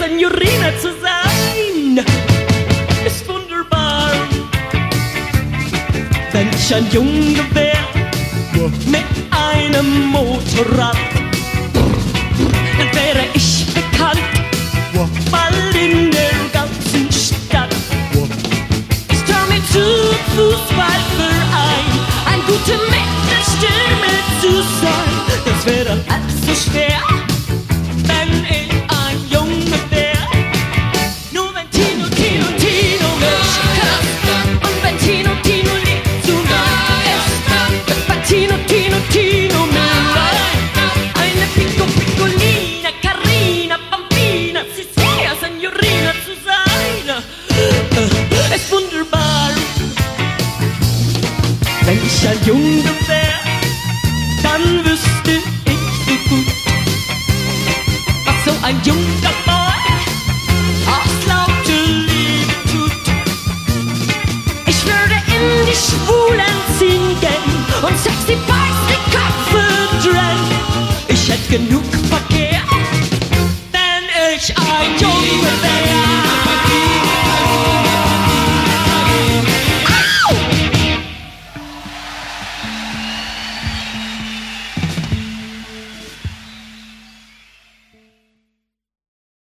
Signorina zu sein, ist wunderbar. Wenn ich ein Junge wär mit einem Motorrad, dann wäre ich bekannt, bald in der ganzen Stadt. Ich trau mir zu, Fußballverein, ein guter Mittelstürmer zu sein. Das wäre dann allzu schwer, wenn ich ein Junge wär. Nur wenn Tino mich hasst und wenn Tino lieb zu nah ist, ist bei Tino mir leid. Eine Piccolina, Carina, Bambina, Cecilia, Signorina zu sein, ist wunderbar. Wenn ich ein Junge wär, dann wüsste ich so gut, was so ein junger Boy aus lauter Liebe tut. Ich würde in die schwulen Szenen gehen und sexy Boys die Köpfe drehen. Ich hätt genug Verkehr, wenn ich ein Junge wär.